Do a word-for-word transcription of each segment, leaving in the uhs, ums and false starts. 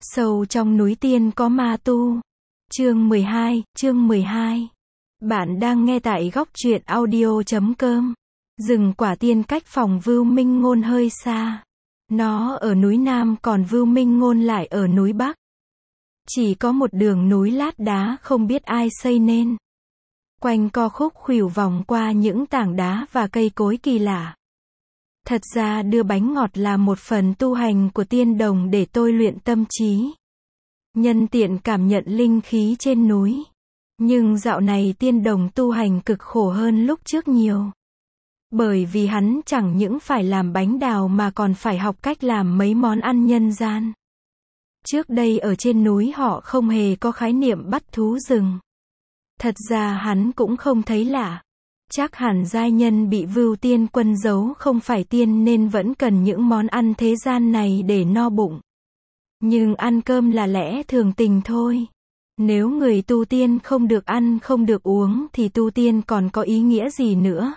Sâu trong núi tiên có ma tu. Chương mười hai, chương mười hai. Bạn đang nghe tại góc truyện audio chấm com. Rừng Quả Tiên cách phòng Vưu Minh Ngôn hơi xa. Nó ở núi Nam còn Vưu Minh Ngôn lại ở núi Bắc. Chỉ có một đường núi lát đá không biết ai xây nên. Quanh co khúc khuỷu vòng qua những tảng đá và cây cối kỳ lạ. Thật ra đưa bánh ngọt là một phần tu hành của tiên đồng để tôi luyện tâm trí. Nhân tiện cảm nhận linh khí trên núi. Nhưng dạo này tiên đồng tu hành cực khổ hơn lúc trước nhiều. Bởi vì hắn chẳng những phải làm bánh đào mà còn phải học cách làm mấy món ăn nhân gian. Trước đây ở trên núi họ không hề có khái niệm bắt thú rừng. Thật ra hắn cũng không thấy lạ. Chắc hẳn giai nhân bị Vưu Tiên Quân giấu không phải tiên nên vẫn cần những món ăn thế gian này để no bụng. Nhưng ăn cơm là lẽ thường tình thôi. Nếu người tu tiên không được ăn không được uống thì tu tiên còn có ý nghĩa gì nữa.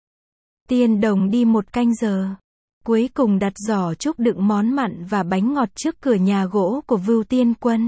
Tiên đồng đi một canh giờ. Cuối cùng đặt giỏ trúc đựng món mặn và bánh ngọt trước cửa nhà gỗ của Vưu Tiên Quân.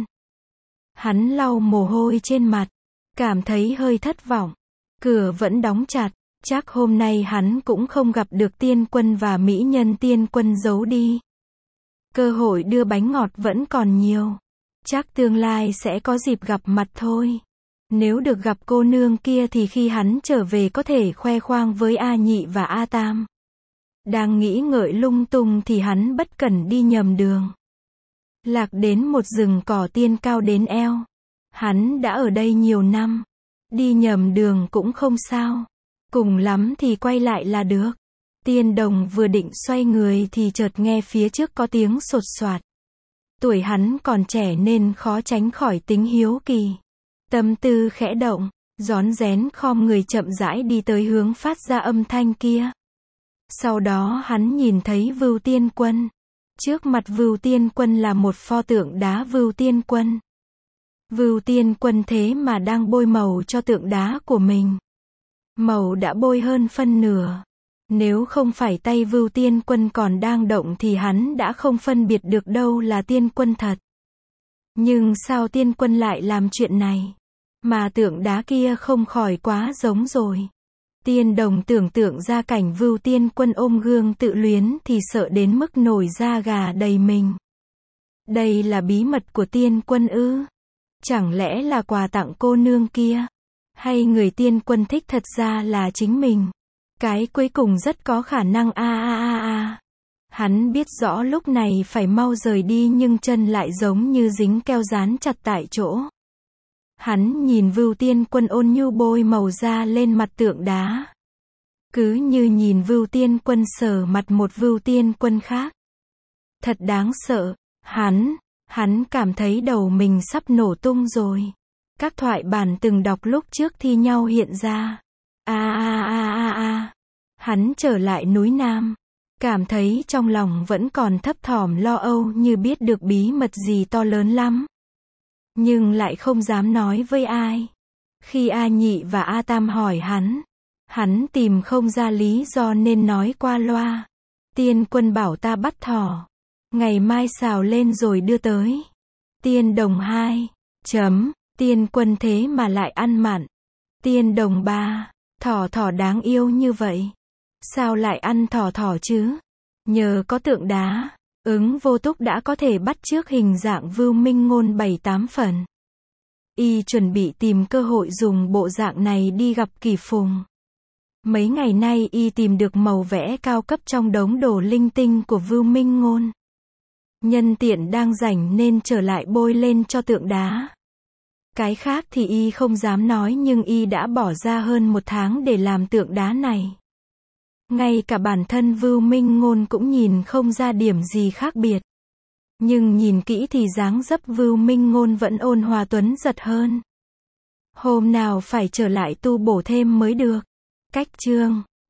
Hắn lau mồ hôi trên mặt. Cảm thấy hơi thất vọng. Cửa vẫn đóng chặt. Chắc hôm nay hắn cũng không gặp được tiên quân và mỹ nhân tiên quân giấu đi. Cơ hội đưa bánh ngọt vẫn còn nhiều. Chắc tương lai sẽ có dịp gặp mặt thôi. Nếu được gặp cô nương kia thì khi hắn trở về có thể khoe khoang với A Nhị và A Tam. Đang nghĩ ngợi lung tung thì hắn bất cẩn đi nhầm đường. Lạc đến một rừng cỏ tiên cao đến eo. Hắn đã ở đây nhiều năm. Đi nhầm đường cũng không sao. Cùng lắm thì quay lại là được. Tiên đồng vừa định xoay người thì chợt nghe phía trước có tiếng sột soạt. Tuổi hắn còn trẻ nên khó tránh khỏi tính hiếu kỳ. Tâm tư khẽ động, rón rén khom người chậm rãi đi tới hướng phát ra âm thanh kia. Sau đó hắn nhìn thấy Vưu Tiên Quân. Trước mặt Vưu Tiên Quân là một pho tượng đá Vưu Tiên Quân. Vưu Tiên Quân thế mà đang bôi màu cho tượng đá của mình. Màu đã bôi hơn phân nửa. Nếu không phải tay Vưu Tiên Quân còn đang động thì hắn đã không phân biệt được đâu là tiên quân thật. Nhưng sao tiên quân lại làm chuyện này? Mà tượng đá kia không khỏi quá giống rồi. Tiên đồng tưởng tượng ra cảnh Vưu Tiên Quân ôm gương tự luyến thì sợ đến mức nổi da gà đầy mình. Đây là bí mật của tiên quân ư? Chẳng lẽ là quà tặng cô nương kia? Hay người tiên quân thích thật ra là chính mình? Cái cuối cùng rất có khả năng a a a a. Hắn biết rõ lúc này phải mau rời đi nhưng chân lại giống như dính keo dán chặt tại chỗ. Hắn nhìn Vưu Tiên Quân ôn nhu bôi màu da lên mặt tượng đá. Cứ như nhìn Vưu Tiên Quân sờ mặt một Vưu Tiên Quân khác. Thật đáng sợ. Hắn, hắn cảm thấy đầu mình sắp nổ tung rồi. Các thoại bản từng đọc lúc trước thi nhau hiện ra. A a a a a. Hắn trở lại núi Nam. Cảm thấy trong lòng vẫn còn thấp thỏm lo âu như biết được bí mật gì to lớn lắm. Nhưng lại không dám nói với ai. Khi A Nhị và A Tam hỏi hắn. Hắn tìm không ra lý do nên nói qua loa. Tiên quân bảo ta bắt thỏ. Ngày mai xào lên rồi đưa tới. Tiên đồng hai. Chấm. Tiên quân thế mà lại ăn mặn. Tiên đồng ba. Thỏ thỏ đáng yêu như vậy. Sao lại ăn thỏ thỏ chứ? Nhờ có tượng đá, ứng vô túc đã có thể bắt chước hình dạng Vưu Minh Ngôn bảy tám phần. Y chuẩn bị tìm cơ hội dùng bộ dạng này đi gặp Kỳ Phùng. Mấy ngày nay y tìm được màu vẽ cao cấp trong đống đồ linh tinh của Vưu Minh Ngôn. Nhân tiện đang rảnh nên trở lại bôi lên cho tượng đá. Cái khác thì y không dám nói nhưng y đã bỏ ra hơn một tháng để làm tượng đá này. Ngay cả bản thân Vưu Minh Ngôn cũng nhìn không ra điểm gì khác biệt. Nhưng nhìn kỹ thì dáng dấp Vưu Minh Ngôn vẫn ôn hòa tuấn giật hơn. Hôm nào phải trở lại tu bổ thêm mới được. Cách chương